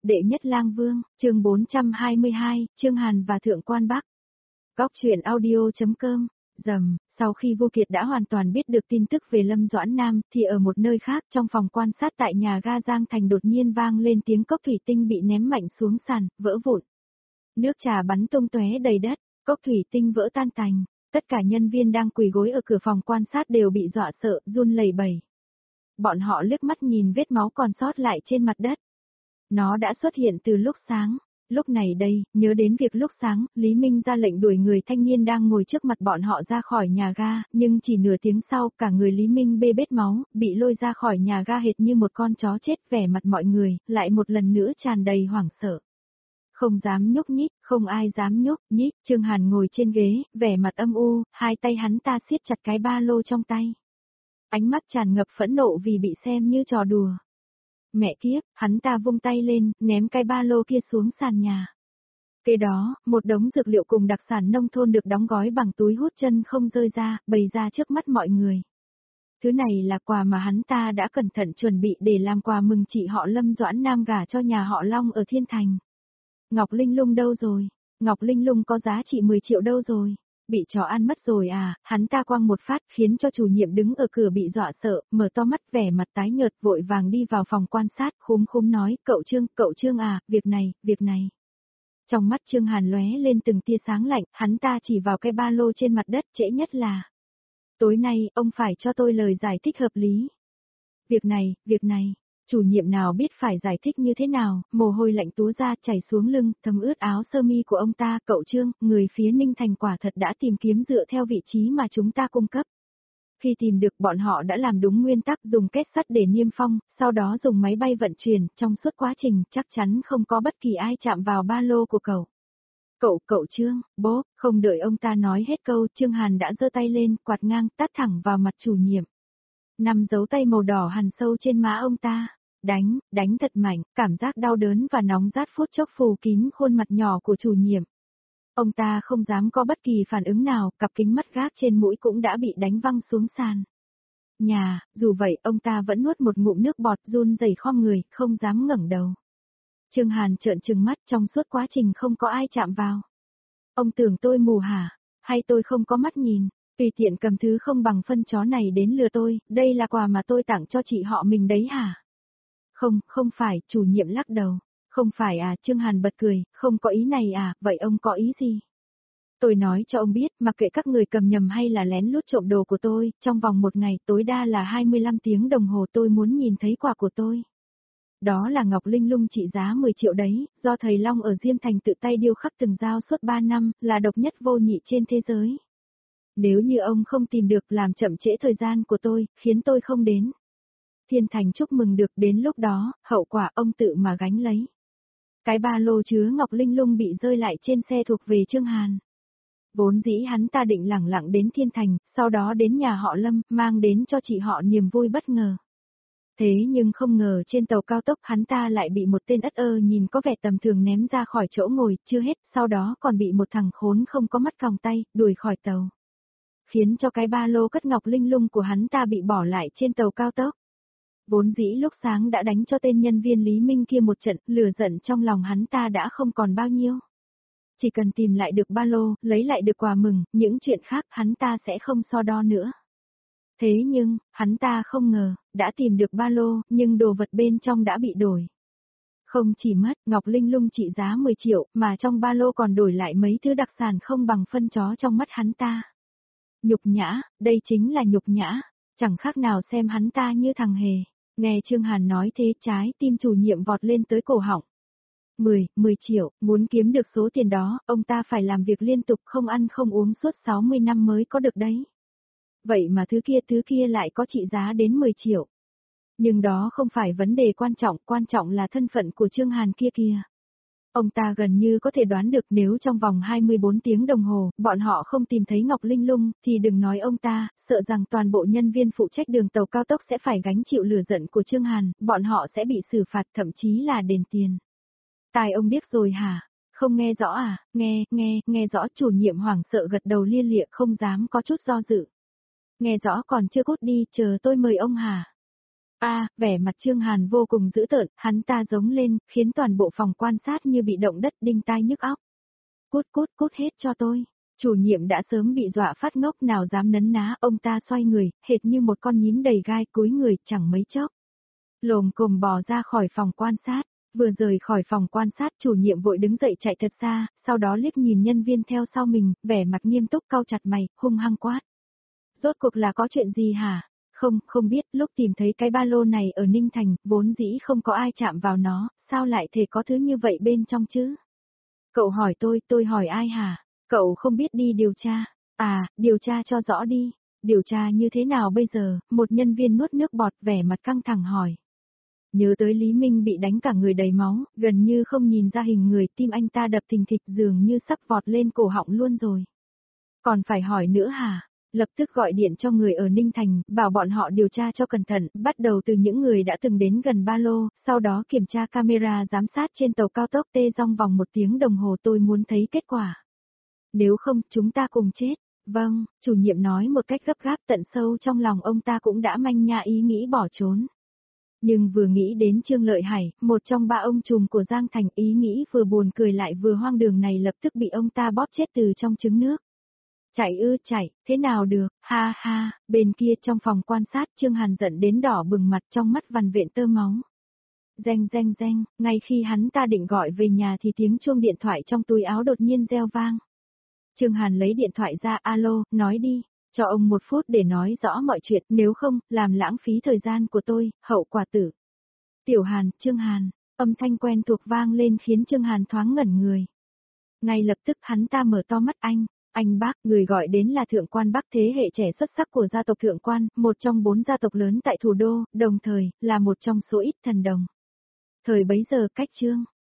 Đệ nhất lang vương, chương 422, Trương Hàn và Thượng Quan Bắc. Góc truyện audio.com. Sau khi Vô Kiệt đã hoàn toàn biết được tin tức về Lâm Doãn Nam, thì ở một nơi khác trong phòng quan sát tại nhà ga Giang Thành đột nhiên vang lên tiếng cốc thủy tinh bị ném mạnh xuống sàn, vỡ vụn. Nước trà bắn tung tóe đầy đất, cốc thủy tinh vỡ tan tành. Tất cả nhân viên đang quỳ gối ở cửa phòng quan sát đều bị dọa sợ, run lẩy bẩy. Bọn họ liếc mắt nhìn vết máu còn sót lại trên mặt đất. Nó đã xuất hiện từ lúc sáng. Lúc này đây, nhớ đến việc lúc sáng, Lý Minh ra lệnh đuổi người thanh niên đang ngồi trước mặt bọn họ ra khỏi nhà ga, nhưng chỉ nửa tiếng sau, cả người Lý Minh bê bết máu, bị lôi ra khỏi nhà ga hệt như một con chó chết, vẻ mặt mọi người, lại một lần nữa tràn đầy hoảng sợ. Không dám nhúc nhích, không ai dám nhúc nhích, Trương Hàn ngồi trên ghế, vẻ mặt âm u, hai tay hắn ta siết chặt cái ba lô trong tay. Ánh mắt tràn ngập phẫn nộ vì bị xem như trò đùa. Mẹ kiếp, hắn ta vung tay lên, ném cái ba lô kia xuống sàn nhà. Kế đó, một đống dược liệu cùng đặc sản nông thôn được đóng gói bằng túi hút chân không rơi ra, bày ra trước mắt mọi người. Thứ này là quà mà hắn ta đã cẩn thận chuẩn bị để làm quà mừng chị họ Lâm Doãn Nam gả cho nhà họ Long ở Thiên Thành. Ngọc Linh Lung đâu rồi? Ngọc Linh Lung có giá trị 10 triệu đâu rồi? Bị chó ăn mất rồi à? Hắn ta quăng một phát khiến cho chủ nhiệm đứng ở cửa bị dọa sợ, mở to mắt vẻ mặt tái nhợt vội vàng đi vào phòng quan sát, khúm nói, cậu Trương à, việc này. Trong mắt Trương Hàn lóe lên từng tia sáng lạnh, hắn ta chỉ vào cái ba lô trên mặt đất, trễ nhất là. Tối nay, ông phải cho tôi lời giải thích hợp lý. Việc này. Chủ nhiệm nào biết phải giải thích như thế nào, mồ hôi lạnh túa ra chảy xuống lưng, thấm ướt áo sơ mi của ông ta, cậu Trương, người phía Ninh Thành quả thật đã tìm kiếm dựa theo vị trí mà chúng ta cung cấp. Khi tìm được bọn họ đã làm đúng nguyên tắc dùng kết sắt để niêm phong, sau đó dùng máy bay vận chuyển, trong suốt quá trình chắc chắn không có bất kỳ ai chạm vào ba lô của cậu. Cậu Trương, bố, không đợi ông ta nói hết câu, Trương Hàn đã giơ tay lên, quạt ngang, tát thẳng vào mặt chủ nhiệm. 5 dấu tay màu đỏ hằn sâu trên má ông ta. Đánh thật mạnh, cảm giác đau đớn và nóng rát phút chốc phủ kín khuôn mặt nhỏ của chủ nhiệm. Ông ta không dám có bất kỳ phản ứng nào, cặp kính mắt gác trên mũi cũng đã bị đánh văng xuống sàn. Dù vậy ông ta vẫn nuốt một ngụm nước bọt run rẩy khom người, không dám ngẩng đầu. Trương Hàn trợn trừng mắt trong suốt quá trình không có ai chạm vào. Ông tưởng tôi mù hả? Hay tôi không có mắt nhìn? Tùy tiện cầm thứ không bằng phân chó này đến lừa tôi, đây là quà mà tôi tặng cho chị họ mình đấy hả? Không phải, chủ nhiệm lắc đầu. Không phải à, Trương Hàn bật cười, không có ý này à, vậy ông có ý gì? Tôi nói cho ông biết, mặc kệ các người cầm nhầm hay là lén lút trộm đồ của tôi, trong vòng một ngày tối đa là 25 tiếng đồng hồ tôi muốn nhìn thấy quà của tôi. Đó là Ngọc Linh Lung trị giá 10 triệu đấy, do thầy Long ở Diêm Thành tự tay điêu khắc từng dao suốt 3 năm, là độc nhất vô nhị trên thế giới. Nếu như ông không tìm được làm chậm trễ thời gian của tôi, khiến tôi không đến Thiên Thành chúc mừng được, đến lúc đó, hậu quả ông tự mà gánh lấy. Cái ba lô chứa Ngọc Linh Lung bị rơi lại trên xe thuộc về Trương Hàn. Vốn dĩ hắn ta định lẳng lặng đến Thiên Thành, sau đó đến nhà họ Lâm, mang đến cho chị họ niềm vui bất ngờ. Thế nhưng không ngờ trên tàu cao tốc hắn ta lại bị một tên ất ơ nhìn có vẻ tầm thường ném ra khỏi chỗ ngồi, chưa hết, sau đó còn bị một thằng khốn không có mắt còng tay, đuổi khỏi tàu. Khiến cho cái ba lô cất Ngọc Linh Lung của hắn ta bị bỏ lại trên tàu cao tốc. Vốn dĩ lúc sáng đã đánh cho tên nhân viên Lý Minh kia một trận, lửa giận trong lòng hắn ta đã không còn bao nhiêu. Chỉ cần tìm lại được ba lô, lấy lại được quà mừng, những chuyện khác hắn ta sẽ không so đo nữa. Thế nhưng, hắn ta không ngờ, đã tìm được ba lô, nhưng đồ vật bên trong đã bị đổi. Không chỉ mất, Ngọc Linh Lung trị giá 10 triệu, mà trong ba lô còn đổi lại mấy thứ đặc sản không bằng phân chó trong mắt hắn ta. Nhục nhã, đây chính là nhục nhã, chẳng khác nào xem hắn ta như thằng hề. Nghe Trương Hàn nói thế trái tim chủ nhiệm vọt lên tới cổ họng. 10 triệu, muốn kiếm được số tiền đó, ông ta phải làm việc liên tục không ăn không uống suốt 60 năm mới có được đấy. Vậy mà thứ kia lại có trị giá đến 10 triệu. Nhưng đó không phải vấn đề quan trọng là thân phận của Trương Hàn kia kìa. Ông ta gần như có thể đoán được nếu trong vòng 24 tiếng đồng hồ, bọn họ không tìm thấy Ngọc Linh Lung, thì đừng nói ông ta, sợ rằng toàn bộ nhân viên phụ trách đường tàu cao tốc sẽ phải gánh chịu lửa giận của Trương Hàn, bọn họ sẽ bị xử phạt thậm chí là đền tiền. Tai ông điếc rồi hả? Không nghe rõ à? Nghe rõ, chủ nhiệm hoảng sợ gật đầu lia lịa không dám có chút do dự. Nghe rõ còn chưa cút đi, chờ tôi mời ông hả? Vẻ mặt Trương Hàn vô cùng dữ tợn, hắn ta giống lên, khiến toàn bộ phòng quan sát như bị động đất đinh tai nhức óc. Cút cút cút hết cho tôi. Chủ nhiệm đã sớm bị dọa phát ngốc nào dám nấn ná, ông ta xoay người, hệt như một con nhím đầy gai cúi người chẳng mấy chốc. Lồm cồm bò ra khỏi phòng quan sát, vừa rời khỏi phòng quan sát chủ nhiệm vội đứng dậy chạy thật xa, sau đó liếc nhìn nhân viên theo sau mình, vẻ mặt nghiêm túc cau chặt mày, hung hăng quát. Rốt cuộc là có chuyện gì hả? Không biết, lúc tìm thấy cái ba lô này ở Ninh Thành, vốn dĩ không có ai chạm vào nó, sao lại thể có thứ như vậy bên trong chứ? Cậu hỏi tôi hỏi ai hả? Cậu không biết đi điều tra. Điều tra cho rõ đi. Điều tra như thế nào bây giờ? Một nhân viên nuốt nước bọt vẻ mặt căng thẳng hỏi. Nhớ tới Lý Minh bị đánh cả người đầy máu, gần như không nhìn ra hình người, tim anh ta đập thình thịch dường như sắp vọt lên cổ họng luôn rồi. Còn phải hỏi nữa hả? Lập tức gọi điện cho người ở Ninh Thành, bảo bọn họ điều tra cho cẩn thận, bắt đầu từ những người đã từng đến gần ba lô, sau đó kiểm tra camera giám sát trên tàu cao tốc T trong vòng 1 tiếng đồng hồ, tôi muốn thấy kết quả. Nếu không, chúng ta cùng chết. Vâng, chủ nhiệm nói một cách gấp gáp, tận sâu trong lòng ông ta cũng đã manh nha ý nghĩ bỏ trốn. Nhưng vừa nghĩ đến Trương Lợi Hải, một trong 3 ông trùm của Giang Thành, ý nghĩ vừa buồn cười lại vừa hoang đường này lập tức bị ông ta bóp chết từ trong trứng nước. Chạy, thế nào được, ha ha, bên kia trong phòng quan sát Trương Hàn giận đến đỏ bừng mặt, trong mắt vằn vện tơ máu. Reng, ngay khi hắn ta định gọi về nhà thì tiếng chuông điện thoại trong túi áo đột nhiên reo vang. Trương Hàn lấy điện thoại ra, alo, nói đi, cho ông 1 phút để nói rõ mọi chuyện, nếu không, làm lãng phí thời gian của tôi, hậu quả tử. Tiểu Hàn, Trương Hàn, âm thanh quen thuộc vang lên khiến Trương Hàn thoáng ngẩn người. Ngay lập tức hắn ta mở to mắt anh bác, người gọi đến là Thượng Quan Bắc, thế hệ trẻ xuất sắc của gia tộc Thượng Quan, một trong 4 gia tộc lớn tại thủ đô, đồng thời, là một trong số ít thần đồng. Thời bấy giờ cách Trương